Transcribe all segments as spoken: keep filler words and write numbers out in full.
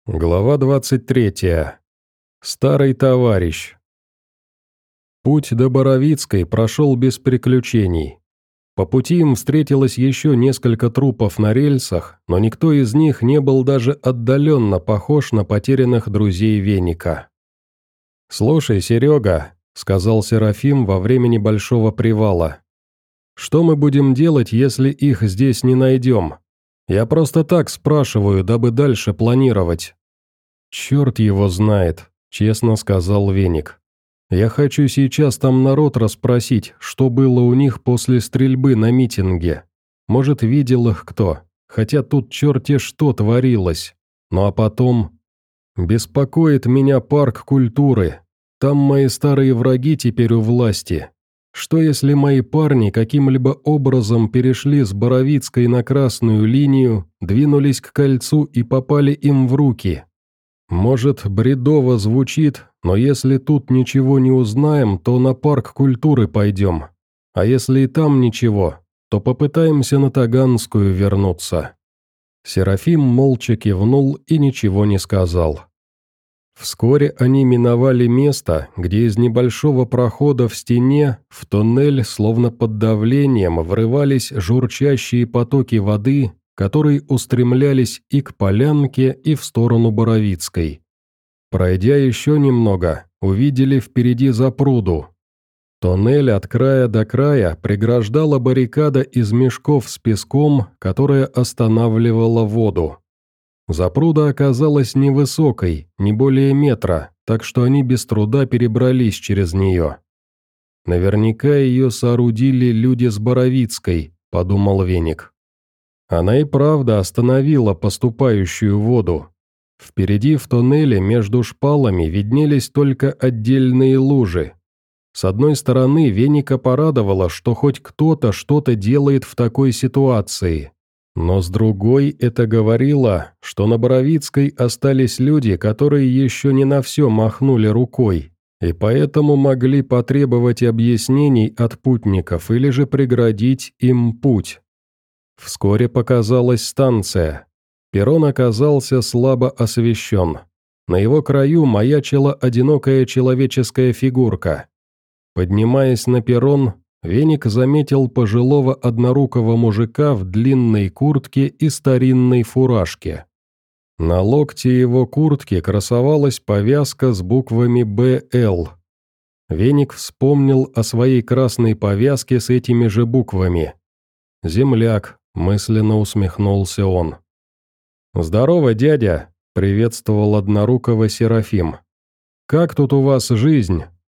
Глава двадцать третья. Старый товарищ. Путь до Боровицкой прошел без приключений. По пути им встретилось еще несколько трупов на рельсах, но никто из них не был даже отдаленно похож на потерянных друзей Веника. «Слушай, Серега», — сказал Серафим во время небольшого привала, — «что мы будем делать, если их здесь не найдем? Я просто так спрашиваю, дабы дальше планировать». «Черт его знает», — честно сказал Веник. «Я хочу сейчас там народ расспросить, что было у них после стрельбы на митинге. Может, видел их кто, хотя тут черти что творилось. Ну а потом... Беспокоит меня парк культуры. Там мои старые враги теперь у власти. Что если мои парни каким-либо образом перешли с Боровицкой на красную линию, двинулись к кольцу и попали им в руки? Может, бредово звучит, но если тут ничего не узнаем, то на парк культуры пойдем. А если и там ничего, то попытаемся на Таганскую вернуться». Серафим молча кивнул и ничего не сказал. Вскоре они миновали место, где из небольшого прохода в стене в туннель, словно под давлением, врывались журчащие потоки воды, которые устремлялись и к полянке, и в сторону Боровицкой. Пройдя еще немного, увидели впереди запруду. Туннель от края до края преграждала баррикада из мешков с песком, которая останавливала воду. Запруда оказалась невысокой, не более метра, так что они без труда перебрались через нее. «Наверняка ее соорудили люди с Боровицкой», — подумал Веник. Она и правда остановила поступающую воду. Впереди в туннеле между шпалами виднелись только отдельные лужи. С одной стороны, Веника порадовало, что хоть кто-то что-то делает в такой ситуации. Но с другой это говорило, что на Боровицкой остались люди, которые еще не на все махнули рукой, и поэтому могли потребовать объяснений от путников или же преградить им путь. Вскоре показалась станция. Перрон оказался слабо освещен. На его краю маячила одинокая человеческая фигурка. Поднимаясь на перрон, Веник заметил пожилого однорукого мужика в длинной куртке и старинной фуражке. На локте его куртки красовалась повязка с буквами «Б Л». Веник вспомнил о своей красной повязке с этими же буквами. «Земляк», — мысленно усмехнулся он. «Здорово, дядя», — приветствовал однорукого Серафим. «Как тут у вас жизнь?»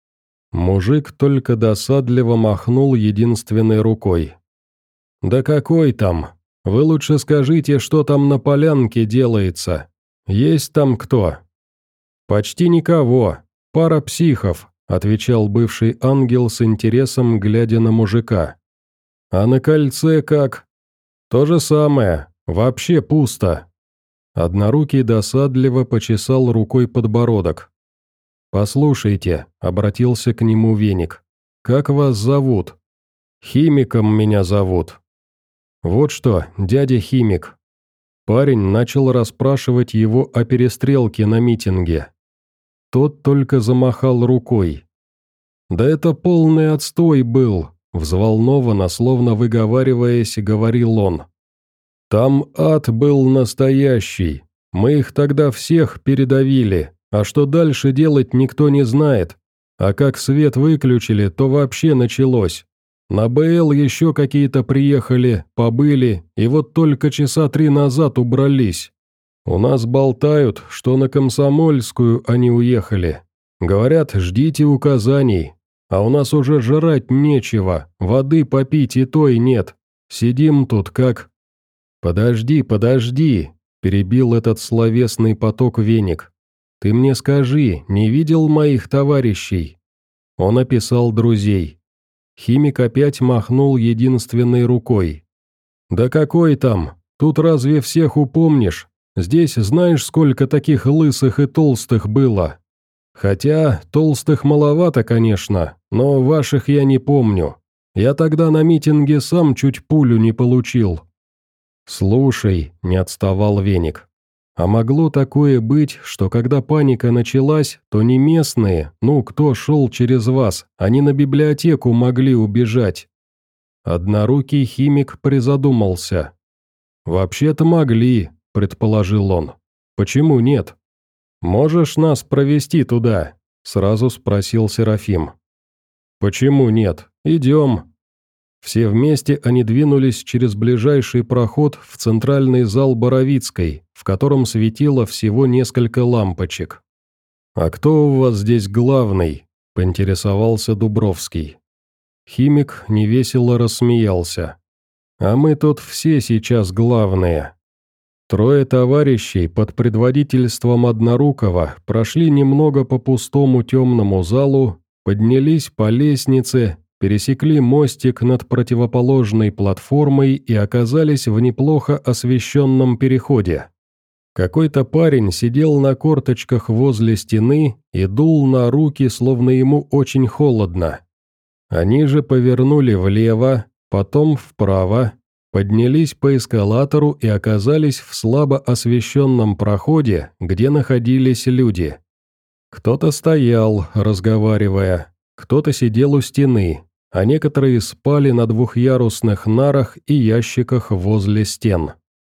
Мужик только досадливо махнул единственной рукой. «Да какой там? Вы лучше скажите, что там на полянке делается. Есть там кто?» «Почти никого. Пара психов», — отвечал бывший ангел с интересом, глядя на мужика. «А на кольце как?» «То же самое. Вообще пусто». Однорукий досадливо почесал рукой подбородок. «Послушайте», — обратился к нему Веник, — «как вас зовут?» «Химиком меня зовут». «Вот что, дядя Химик». Парень начал расспрашивать его о перестрелке на митинге. Тот только замахал рукой. «Да это полный отстой был», — взволнованно, словно выговариваясь, говорил он. «Там ад был настоящий, мы их тогда всех передавили. А что дальше делать, никто не знает. А как свет выключили, то вообще началось. На Б Л еще какие-то приехали, побыли, и вот только часа три назад убрались. У нас болтают, что на Комсомольскую они уехали. Говорят, ждите указаний. А у нас уже жрать нечего, воды попить и той нет. Сидим тут как...» «Подожди, подожди», — перебил этот словесный поток Веник. «Ты мне скажи, не видел моих товарищей?» Он описал друзей. Химик опять махнул единственной рукой. «Да какой там? Тут разве всех упомнишь? Здесь знаешь, сколько таких лысых и толстых было? Хотя толстых маловато, конечно, но ваших я не помню. Я тогда на митинге сам чуть пулю не получил». «Слушай», — не отставал Веник, А могло такое быть, что когда паника началась, то не местные, ну, кто шел через вас, они на библиотеку могли убежать. Однорукий химик призадумался. «Вообще-то могли», — предположил он. «Почему нет?» «Можешь нас провести туда?» — сразу спросил Серафим. «Почему нет? Идем». Все вместе они двинулись через ближайший проход в центральный зал Боровицкой, в котором светило всего несколько лампочек. «А кто у вас здесь главный?» – поинтересовался Дубровский. Химик невесело рассмеялся. «А мы тут все сейчас главные». Трое товарищей под предводительством Однорукого прошли немного по пустому темному залу, поднялись по лестнице, пересекли мостик над противоположной платформой и оказались в неплохо освещенном переходе. Какой-то парень сидел на корточках возле стены и дул на руки, словно ему очень холодно. Они же повернули влево, потом вправо, поднялись по эскалатору и оказались в слабо освещенном проходе, где находились люди. Кто-то стоял, разговаривая, кто-то сидел у стены, а некоторые спали на двухъярусных нарах и ящиках возле стен.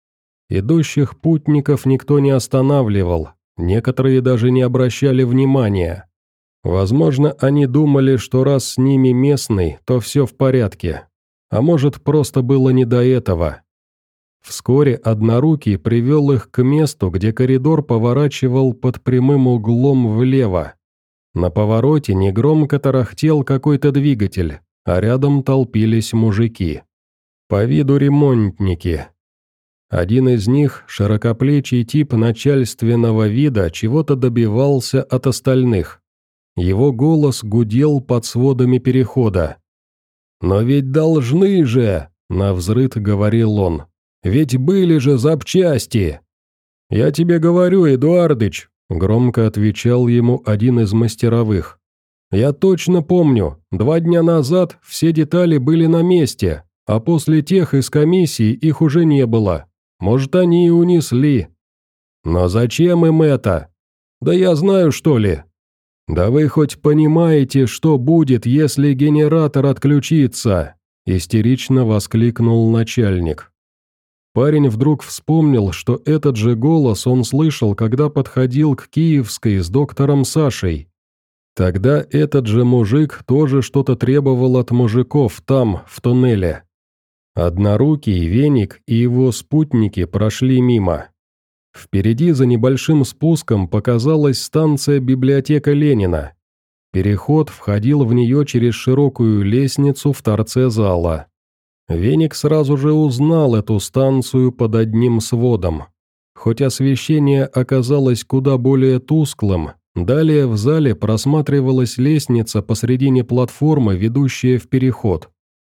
Идущих путников никто не останавливал, некоторые даже не обращали внимания. Возможно, они думали, что раз с ними местный, то все в порядке. А может, просто было не до этого. Вскоре Однорукий привел их к месту, где коридор поворачивал под прямым углом влево. На повороте негромко тарахтел какой-то двигатель, а рядом толпились мужики. По виду ремонтники. Один из них, широкоплечий тип начальственного вида, чего-то добивался от остальных. Его голос гудел под сводами перехода. «Но ведь должны же!» — навзрыд говорил он. «Ведь были же запчасти!» «Я тебе говорю, Эдуардыч!» — громко отвечал ему один из мастеровых. «Я точно помню, два дня назад все детали были на месте, а после тех из комиссии их уже не было. Может, они и унесли. Но зачем им это? Да я знаю, что ли. Да вы хоть понимаете, что будет, если генератор отключится?» – истерично воскликнул начальник. Парень вдруг вспомнил, что этот же голос он слышал, когда подходил к Киевской с доктором Сашей. Тогда этот же мужик тоже что-то требовал от мужиков там, в туннеле. Однорукий, Веник и его спутники прошли мимо. Впереди за небольшим спуском показалась станция библиотека Ленина. Переход входил в нее через широкую лестницу в торце зала. Веник сразу же узнал эту станцию под одним сводом. Хоть освещение оказалось куда более тусклым, далее в зале просматривалась лестница посредине платформы, ведущая в переход.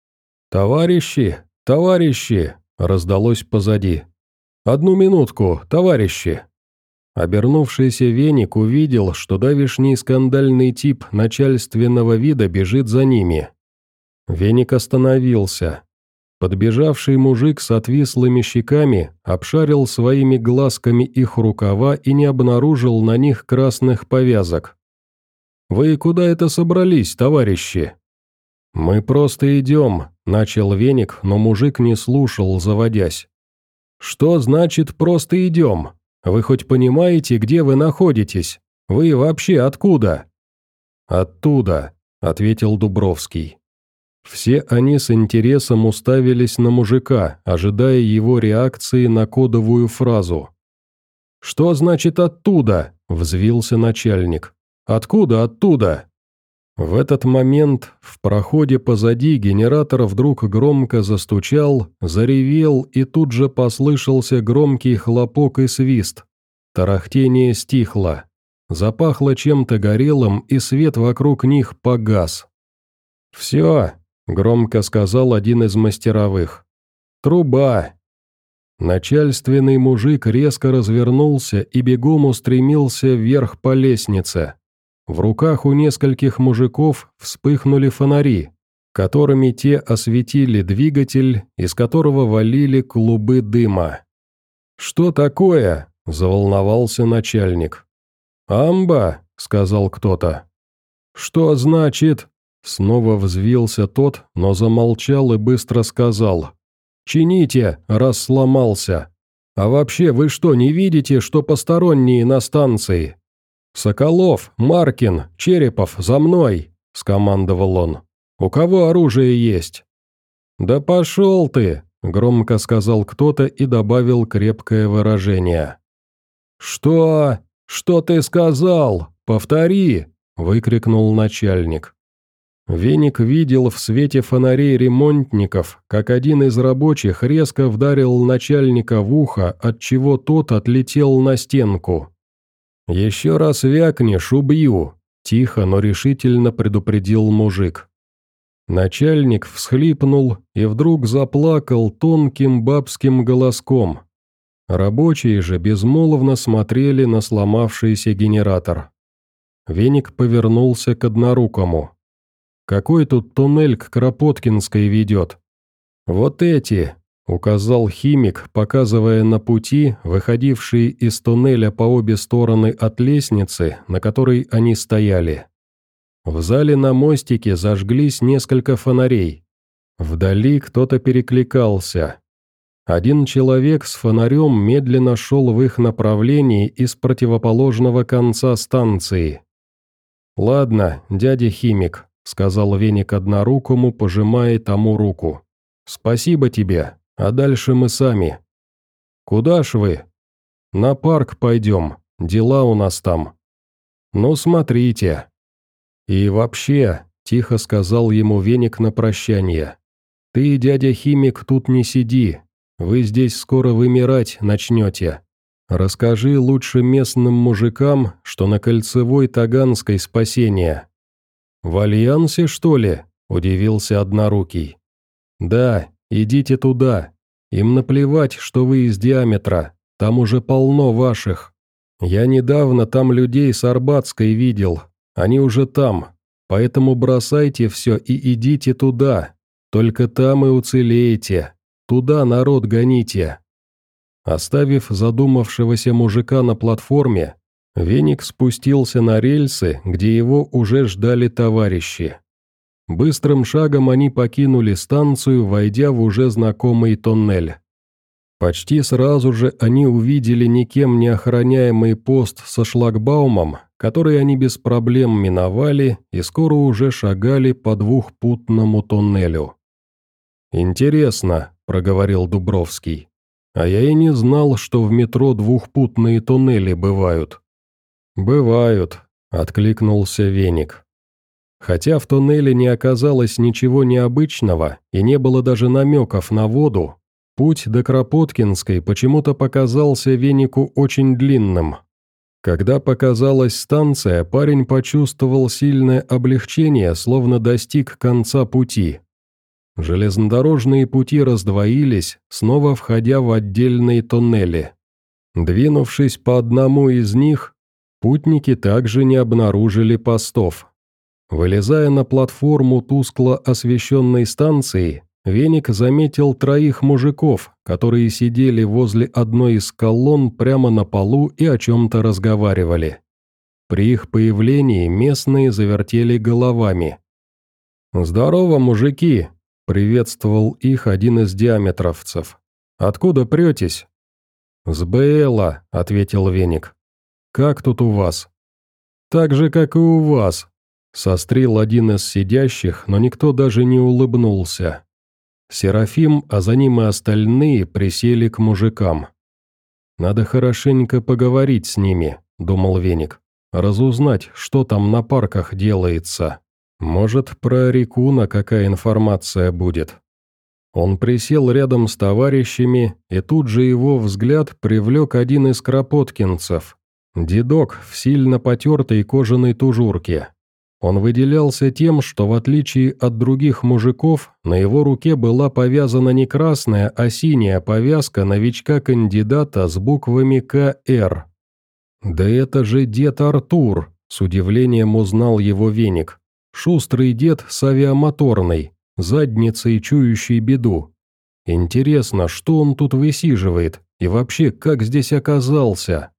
«Товарищи, товарищи!» – раздалось позади. «Одну минутку, товарищи!» Обернувшийся Веник увидел, что давишний скандальный тип начальственного вида бежит за ними. Веник остановился. Подбежавший мужик с отвислыми щеками обшарил своими глазками их рукава и не обнаружил на них красных повязок. «Вы куда это собрались, товарищи?» «Мы просто идем», – начал Веник, но мужик не слушал, заводясь. «Что значит «просто идем»? Вы хоть понимаете, где вы находитесь? Вы вообще откуда?» «Оттуда», – ответил Дубровский. Все они с интересом уставились на мужика, ожидая его реакции на кодовую фразу. «Что значит «оттуда»?» – взвился начальник. «Откуда оттуда?» В этот момент в проходе позади генератор вдруг громко застучал, заревел, и тут же послышался громкий хлопок и свист. Тарахтение стихло. Запахло чем-то горелым, и свет вокруг них погас. «Все», — громко сказал один из мастеровых. «Труба». Начальственный мужик резко развернулся и бегом устремился вверх по лестнице. В руках у нескольких мужиков вспыхнули фонари, которыми те осветили двигатель, из которого валили клубы дыма. «Что такое?» – заволновался начальник. «Амба», — сказал кто-то. «Что значит?» Снова взвился тот, но замолчал и быстро сказал. «Чините, раз сломался. А вообще вы что, не видите, что посторонние на станции?» «Соколов, Маркин, Черепов, за мной!» – скомандовал он. «У кого оружие есть?» «Да пошел ты!» – громко сказал кто-то и добавил крепкое выражение. «Что? Что ты сказал? Повтори!» – выкрикнул начальник. Веник видел в свете фонарей ремонтников, как один из рабочих резко вдарил начальника в ухо, отчего тот отлетел на стенку. «Еще раз вякнешь, убью», – тихо, но решительно предупредил мужик. Начальник всхлипнул и вдруг заплакал тонким бабским голоском. Рабочие же безмолвно смотрели на сломавшийся генератор. Веник повернулся к однорукому. «Какой тут туннель к Кропоткинской ведет?» «Вот эти», — указал химик, показывая на пути, выходившие из туннеля по обе стороны от лестницы, на которой они стояли. В зале на мостике зажглись несколько фонарей. Вдали кто-то перекликался. Один человек с фонарем медленно шел в их направлении из противоположного конца станции. «Ладно, дядя химик», — сказал Веник однорукому, пожимая тому руку. «Спасибо тебе, а дальше мы сами». «Куда ж вы?» «На парк пойдем, дела у нас там». «Ну, смотрите». «И вообще», — тихо сказал ему Веник на прощание, «ты, дядя химик, тут не сиди, вы здесь скоро вымирать начнете. Расскажи лучше местным мужикам, что на Кольцевой Таганской спасение». «В Альянсе, что ли?» – удивился Однорукий. «Да, идите туда. Им наплевать, что вы из Диаметра, там уже полно ваших. Я недавно там людей с Арбатской видел, они уже там, поэтому бросайте все и идите туда, только там и уцелеете, туда народ гоните». Оставив задумавшегося мужика на платформе, Веник спустился на рельсы, где его уже ждали товарищи. Быстрым шагом они покинули станцию, войдя в уже знакомый тоннель. Почти сразу же они увидели никем не охраняемый пост со шлагбаумом, который они без проблем миновали и скоро уже шагали по двухпутному тоннелю. «Интересно», — проговорил Дубровский, — «а я и не знал, что в метро двухпутные туннели бывают». «Бывают», — откликнулся Веник. Хотя в туннеле не оказалось ничего необычного и не было даже намеков на воду, путь до Кропоткинской почему-то показался Венику очень длинным. Когда показалась станция, парень почувствовал сильное облегчение, словно достиг конца пути. Железнодорожные пути раздвоились, снова входя в отдельные туннели. Двинувшись по одному из них, путники также не обнаружили постов. Вылезая на платформу тускло освещенной станции, Веник заметил троих мужиков, которые сидели возле одной из колонн прямо на полу и о чем-то разговаривали. При их появлении местные завертели головами. «Здорово, мужики!» – приветствовал их один из диаметровцев. «Откуда претесь?» «С Бэла», – ответил Веник. «Как тут у вас?» «Так же, как и у вас», – сострил один из сидящих, но никто даже не улыбнулся. Серафим, а за ним и остальные присели к мужикам. «Надо хорошенько поговорить с ними», – думал Веник, – «разузнать, что там на парках делается. Может, про Рекуна какая информация будет». Он присел рядом с товарищами, и тут же его взгляд привлек один из кропоткинцев. Дедок в сильно потертой кожаной тужурке. Он выделялся тем, что в отличие от других мужиков, на его руке была повязана не красная, а синяя повязка новичка-кандидата с буквами К Р. «Да это же дед Артур», — с удивлением узнал его Веник. «Шустрый дед с авиамоторной, задницей чующей беду. Интересно, что он тут высиживает, и вообще, как здесь оказался?»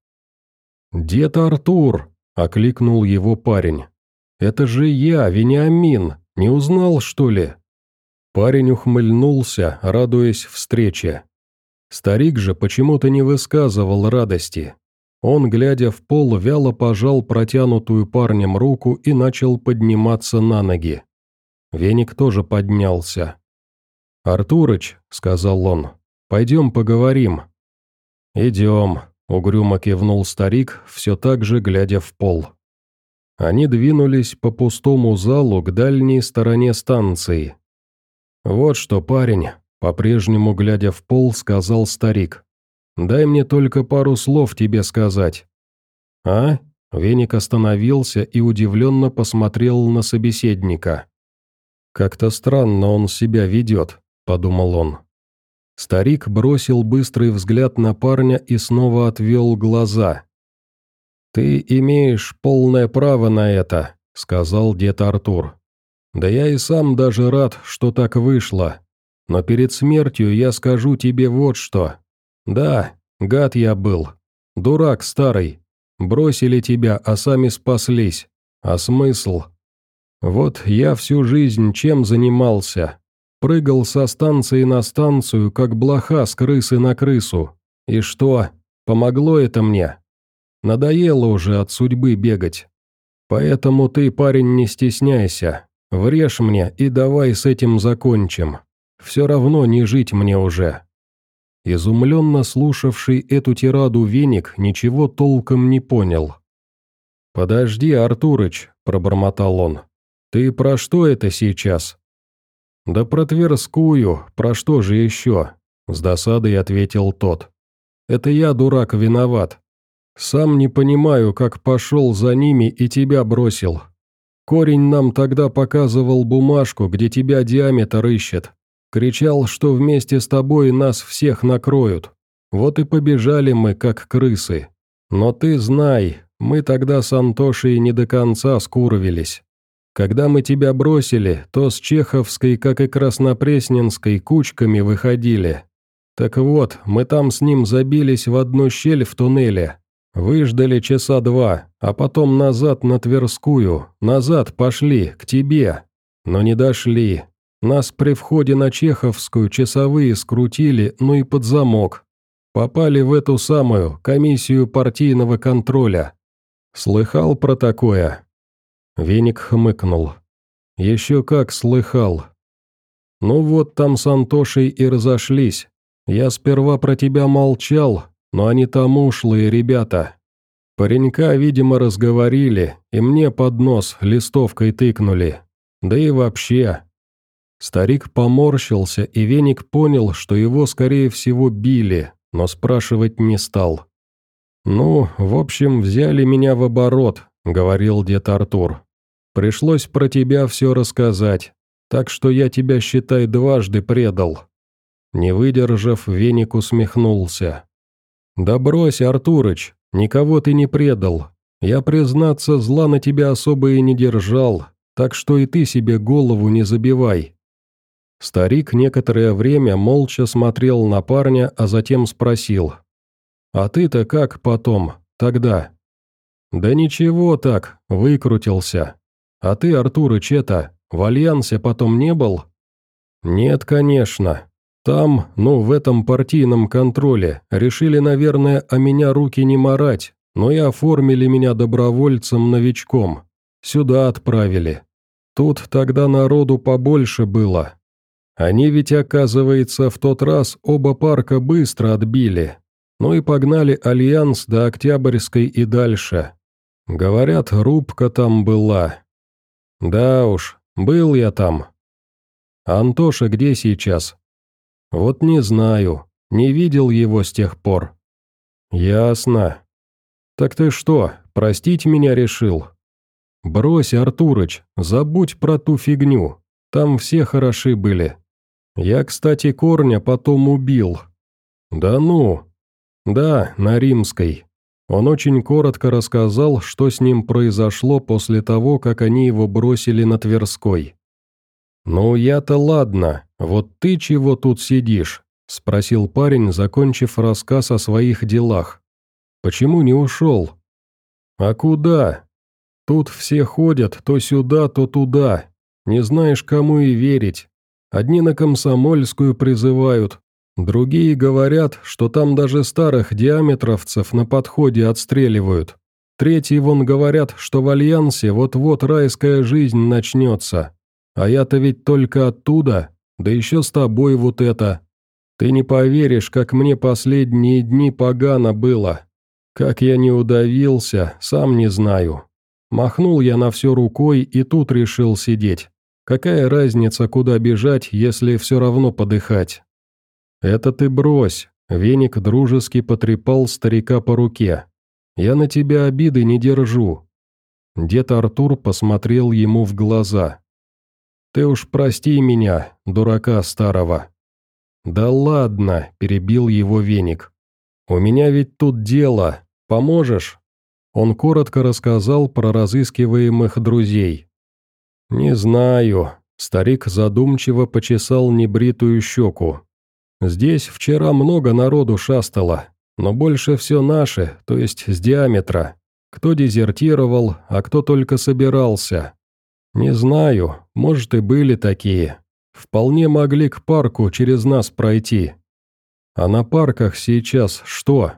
«Дед Артур!» – окликнул его парень. «Это же я, Вениамин, не узнал, что ли?» Парень ухмыльнулся, радуясь встрече. Старик же почему-то не высказывал радости. Он, глядя в пол, вяло пожал протянутую парнем руку и начал подниматься на ноги. Веник тоже поднялся. «Артурыч», — сказал он, — «пойдем поговорим». «Идем», — угрюмо кивнул старик, все так же глядя в пол. Они двинулись по пустому залу к дальней стороне станции. «Вот что, парень», — по-прежнему глядя в пол, сказал старик. «Дай мне только пару слов тебе сказать». «А?» — Веник остановился и удивленно посмотрел на собеседника. «Как-то странно он себя ведет», — подумал он. Старик бросил быстрый взгляд на парня и снова отвел глаза. «Ты имеешь полное право на это», — сказал дед Артур. «Да я и сам даже рад, что так вышло. Но перед смертью я скажу тебе вот что. Да, гад я был. Дурак старый. Бросили тебя, а сами спаслись. А смысл? Вот я всю жизнь чем занимался? Прыгал со станции на станцию, как блоха с крысы на крысу. И что? Помогло это мне? Надоело уже от судьбы бегать. Поэтому ты, парень, не стесняйся. Врежь мне и давай с этим закончим. Все равно не жить мне уже». Изумленно слушавший эту тираду Веник ничего толком не понял. «Подожди, Артурыч», — пробормотал он. «Ты про что это сейчас?» «Да про Тверскую, про что же еще?» — с досадой ответил тот. «Это я, дурак, виноват. Сам не понимаю, как пошел за ними и тебя бросил. Корень нам тогда показывал бумажку, где тебя диаметр ищет. Кричал, что вместе с тобой нас всех накроют. Вот и побежали мы, как крысы. Но ты знай, мы тогда с Антошей не до конца скуровились. Когда мы тебя бросили, то с Чеховской, как и Краснопресненской, кучками выходили. Так вот, мы там с ним забились в одну щель в туннеле. Выждали часа два, а потом назад на Тверскую, назад пошли, к тебе. Но не дошли. Нас при входе на Чеховскую часовые скрутили, ну и под замок. Попали в эту самую комиссию партийного контроля. Слыхал про такое?» Веник хмыкнул. «Еще как слыхал. Ну вот там с Антошей и разошлись. Я сперва про тебя молчал, но они там ушлые ребята. Паренька, видимо, разговорили, и мне под нос листовкой тыкнули. Да и вообще...» Старик поморщился, и Веник понял, что его, скорее всего, били, но спрашивать не стал. «Ну, в общем, взяли меня в оборот», — говорил дед Артур. «Пришлось про тебя все рассказать, так что я тебя, считай, дважды предал». Не выдержав, Веник усмехнулся. «Да брось, Артурыч, никого ты не предал. Я, признаться, зла на тебя особо и не держал, так что и ты себе голову не забивай». Старик некоторое время молча смотрел на парня, а затем спросил. «А ты-то как потом, тогда?» «Да ничего так, выкрутился. А ты, Артурыч, это, в Альянсе потом не был?» «Нет, конечно. Там, ну, в этом партийном контроле, решили, наверное, о меня руки не марать, но и оформили меня добровольцем-новичком. Сюда отправили. Тут тогда народу побольше было. Они ведь, оказывается, в тот раз оба парка быстро отбили. Ну и погнали Альянс до Октябрьской и дальше. Говорят, рубка там была. Да уж, был я там. А Антоша где сейчас? Вот не знаю, не видел его с тех пор». «Ясно. Так ты что, простить меня решил?» «Брось, Артурыч, забудь про ту фигню. Там все хороши были. Я, кстати, Корня потом убил». «Да ну?» «Да, на Римской». Он очень коротко рассказал, что с ним произошло после того, как они его бросили на Тверской. «Ну я-то ладно, вот ты чего тут сидишь?» – спросил парень, закончив рассказ о своих делах. «Почему не ушел?» «А куда? Тут все ходят то сюда, то туда. Не знаешь, кому и верить. Одни на Комсомольскую призывают, другие говорят, что там даже старых диаметровцев на подходе отстреливают. Третьи вон говорят, что в Альянсе вот-вот райская жизнь начнется. А я-то ведь только оттуда, да еще с тобой вот это. Ты не поверишь, как мне последние дни погано было. Как я не удавился, сам не знаю. Махнул я на все рукой и тут решил сидеть. Какая разница, куда бежать, если все равно подыхать? Это ты брось, Веник дружески потрепал старика по руке. Я на тебя обиды не держу. Дед Артур посмотрел ему в глаза. Ты уж прости меня, дурака старого. Да ладно, перебил его Веник. У меня ведь тут дело, поможешь? Он коротко рассказал про разыскиваемых друзей. «Не знаю», – старик задумчиво почесал небритую щеку. «Здесь вчера много народу шастало, но больше все наши, то есть с диаметра. Кто дезертировал, а кто только собирался. Не знаю, может и были такие. Вполне могли к парку через нас пройти. А на парках сейчас что?»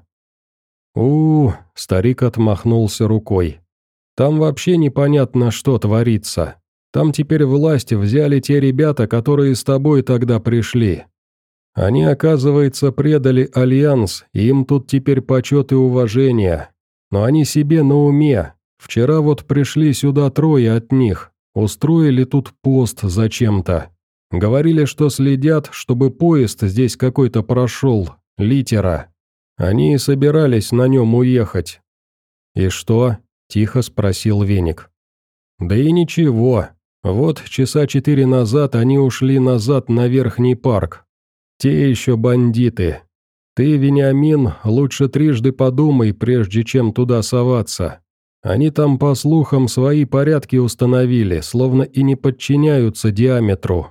у, -у, старик отмахнулся рукой. «Там вообще непонятно, что творится. Там теперь власть взяли те ребята, которые с тобой тогда пришли. Они, оказывается, предали Альянс, и им тут теперь почет и уважение. Но они себе на уме. Вчера вот пришли сюда трое от них, устроили тут пост зачем-то. Говорили, что следят, чтобы поезд здесь какой-то прошел, литера. Они и собирались на нем уехать». «И что?» – тихо спросил Веник. «Да и ничего. Вот часа четыре назад они ушли назад на Верхний парк. Те еще бандиты. Ты, Вениамин, лучше трижды подумай, прежде чем туда соваться. Они там, по слухам, свои порядки установили, словно и не подчиняются диаметру».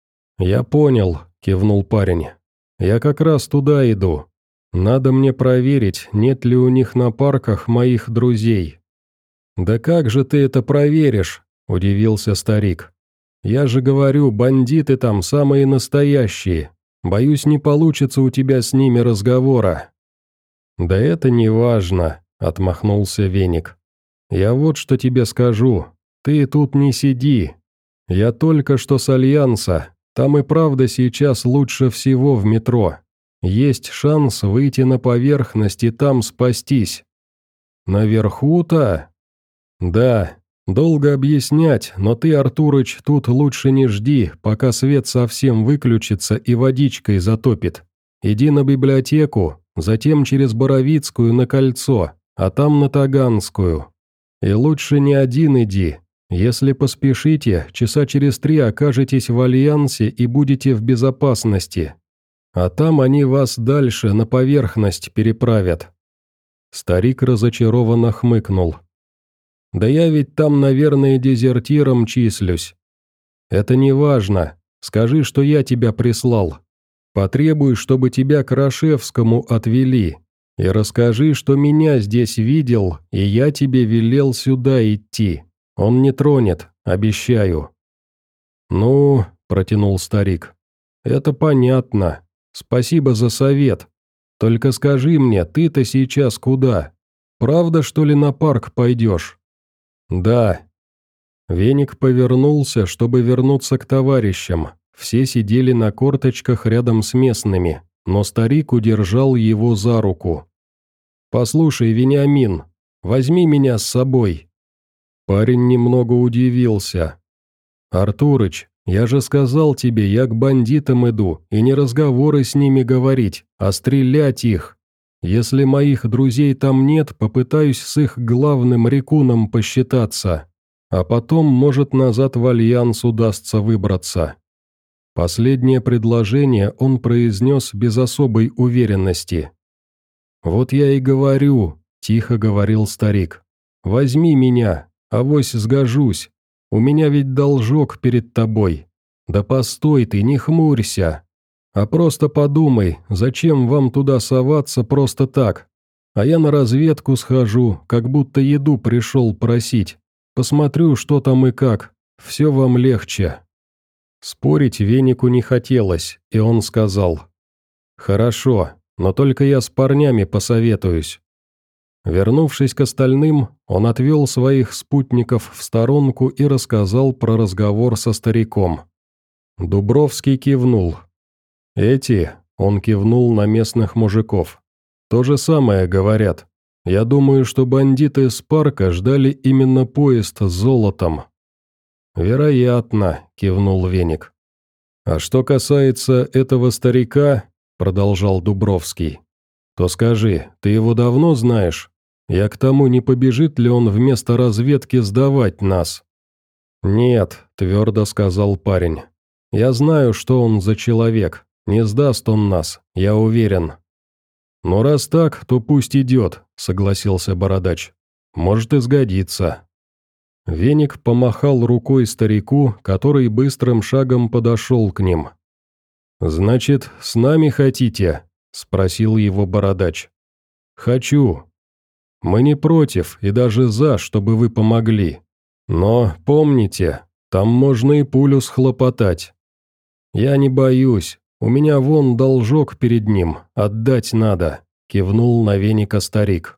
«Я понял», – кивнул парень. «Я как раз туда иду. Надо мне проверить, нет ли у них на парках моих друзей». «Да как же ты это проверишь?» – удивился старик. «Я же говорю, бандиты там самые настоящие. Боюсь, не получится у тебя с ними разговора». «Да это не важно», – отмахнулся Веник. «Я вот что тебе скажу. Ты тут не сиди. Я только что с Альянса. Там и правда сейчас лучше всего в метро. Есть шанс выйти на поверхность и там спастись». «Наверху-то?» «Да, долго объяснять, но ты, Артурыч, тут лучше не жди, пока свет совсем выключится и водичкой затопит. Иди на библиотеку, затем через Боровицкую на Кольцо, а там на Таганскую. И лучше не один иди. Если поспешите, часа через три окажетесь в Альянсе и будете в безопасности. А там они вас дальше на поверхность переправят». Старик разочарованно хмыкнул. «Да я ведь там, наверное, дезертиром числюсь». «Это не важно. Скажи, что я тебя прислал. Потребуй, чтобы тебя к Рашевскому отвели. И расскажи, что меня здесь видел, и я тебе велел сюда идти. Он не тронет, обещаю». «Ну», — протянул старик, — «это понятно. Спасибо за совет. Только скажи мне, ты-то сейчас куда? Правда, что ли, на парк пойдешь?» «Да». Веник повернулся, чтобы вернуться к товарищам. Все сидели на корточках рядом с местными, но старик удержал его за руку. «Послушай, Вениамин, возьми меня с собой». Парень немного удивился. «Артурыч, я же сказал тебе, я к бандитам иду, и не разговоры с ними говорить, а стрелять их. Если моих друзей там нет, попытаюсь с их главным рекуном посчитаться, а потом, может, назад в Альянс удастся выбраться». Последнее предложение он произнес без особой уверенности. «Вот я и говорю», – тихо говорил старик, – «возьми меня, авось сгожусь, у меня ведь должок перед тобой. Да постой ты, не хмурься. А просто подумай, зачем вам туда соваться просто так? А я на разведку схожу, как будто еду пришел просить. Посмотрю, что там и как. Все вам легче». Спорить Венику не хотелось, и он сказал: «Хорошо, но только я с парнями посоветуюсь». Вернувшись к остальным, он отвел своих спутников в сторонку и рассказал про разговор со стариком. Дубровский кивнул. «Эти», — он кивнул на местных мужиков, — «то же самое говорят. Я думаю, что бандиты с парка ждали именно поезд с золотом». «Вероятно», — кивнул Веник. «А что касается этого старика», — продолжал Дубровский, — «то скажи, ты его давно знаешь? Я к тому, не побежит ли он вместо разведки сдавать нас?» «Нет», — твердо сказал парень. «Я знаю, что он за человек. Не сдаст он нас, я уверен». «Ну, раз так, то пусть идет», — согласился Бородач. «Может и сгодится». Веник помахал рукой старику, который быстрым шагом подошел к ним. «Значит, с нами хотите?» — спросил его Бородач. «Хочу. Мы не против и даже за, чтобы вы помогли. Но, помните, там можно и пулю схлопотать. Я не боюсь, у меня вон должок перед ним, отдать надо», — кивнул на Веника старик.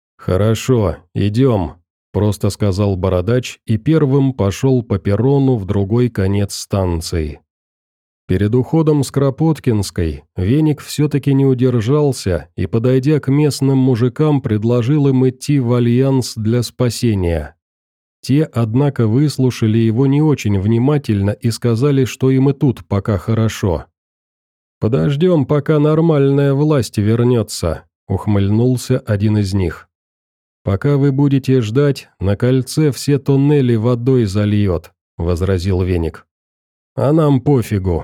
«Хорошо, идем», — просто сказал Бородач и первым пошел по перрону в другой конец станции. Перед уходом с Кропоткинской Веник все-таки не удержался и, подойдя к местным мужикам, предложил им идти в альянс для спасения. Те, однако, выслушали его не очень внимательно и сказали, что им и тут пока хорошо. «Подождем, пока нормальная власть вернется», — ухмыльнулся один из них. «Пока вы будете ждать, на кольце все туннели водой зальет», — возразил Веник. «А нам пофигу».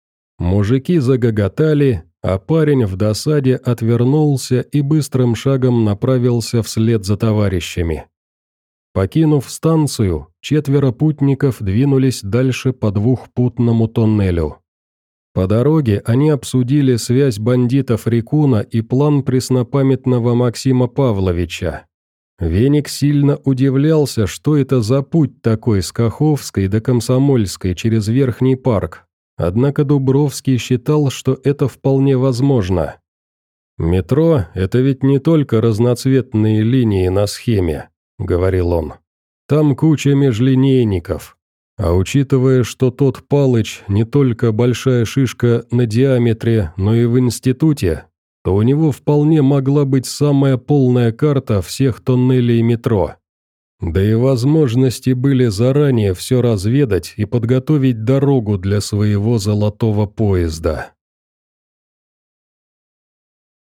Мужики загоготали, а парень в досаде отвернулся и быстрым шагом направился вслед за товарищами. Покинув станцию, четверо путников двинулись дальше по двухпутному тоннелю. По дороге они обсудили связь бандитов Рекуна и план преснопамятного Максима Павловича. Веник сильно удивлялся, что это за путь такой с Каховской до Комсомольской через Верхний парк. Однако Дубровский считал, что это вполне возможно. «Метро – это ведь не только разноцветные линии на схеме», – говорил он. «Там куча межлинейников. А учитывая, что тот Палыч не только большая шишка на диаметре, но и в институте, то у него вполне могла быть самая полная карта всех тоннелей метро. Да и возможности были заранее все разведать и подготовить дорогу для своего золотого поезда».